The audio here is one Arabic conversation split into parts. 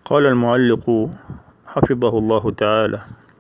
قال المعلق حفظه الله تعالى: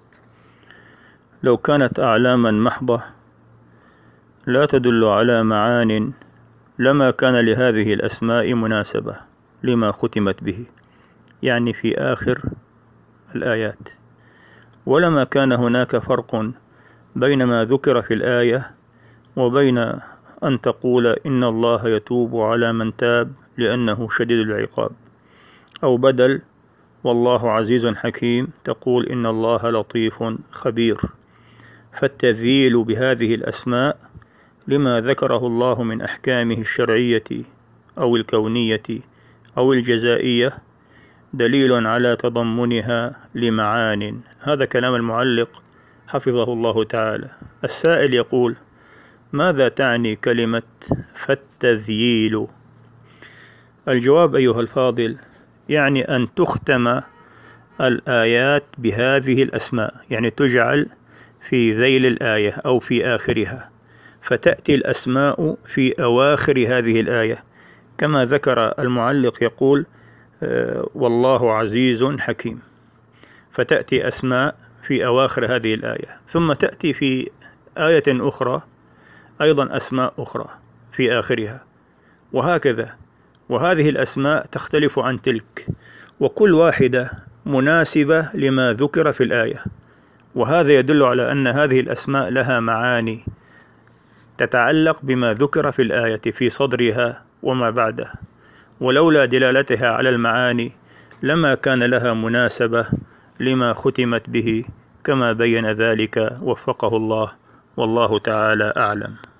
لو كانت أعلاما محضة لا تدل على معان لما كان لهذه الأسماء مناسبة لما ختمت به، يعني في آخر الآيات، ولما كان هناك فرق بين ما ذكر في الآية وبين أن تقول إن الله يتوب على من تاب لأنه شديد العقاب، أو بدل والله عزيز حكيم تقول إن الله لطيف خبير. فالتذييل بهذه الأسماء لما ذكره الله من أحكامه الشرعية أو الكونية أو الجزائية دليل على تضمنها لمعان. هذا كلام المعلق حفظه الله تعالى. السائل يقول: ماذا تعني كلمة فالتذييل؟ الجواب أيها الفاضل: يعني أن تختم الآيات بهذه الأسماء، يعني تجعل في ذيل الآية أو في آخرها، فتأتي الأسماء في أواخر هذه الآية كما ذكر المعلق يقول والله عزيز حكيم، فتأتي أسماء في أواخر هذه الآية، ثم تأتي في آية أخرى أيضا أسماء أخرى في آخرها، وهكذا. وهذه الأسماء تختلف عن تلك، وكل واحدة مناسبة لما ذكر في الآية، وهذا يدل على أن هذه الأسماء لها معاني تتعلق بما ذكر في الآية في صدرها وما بعده، ولولا دلالتها على المعاني لما كان لها مناسبة لما ختمت به كما بين ذلك وفقه الله، والله تعالى أعلم.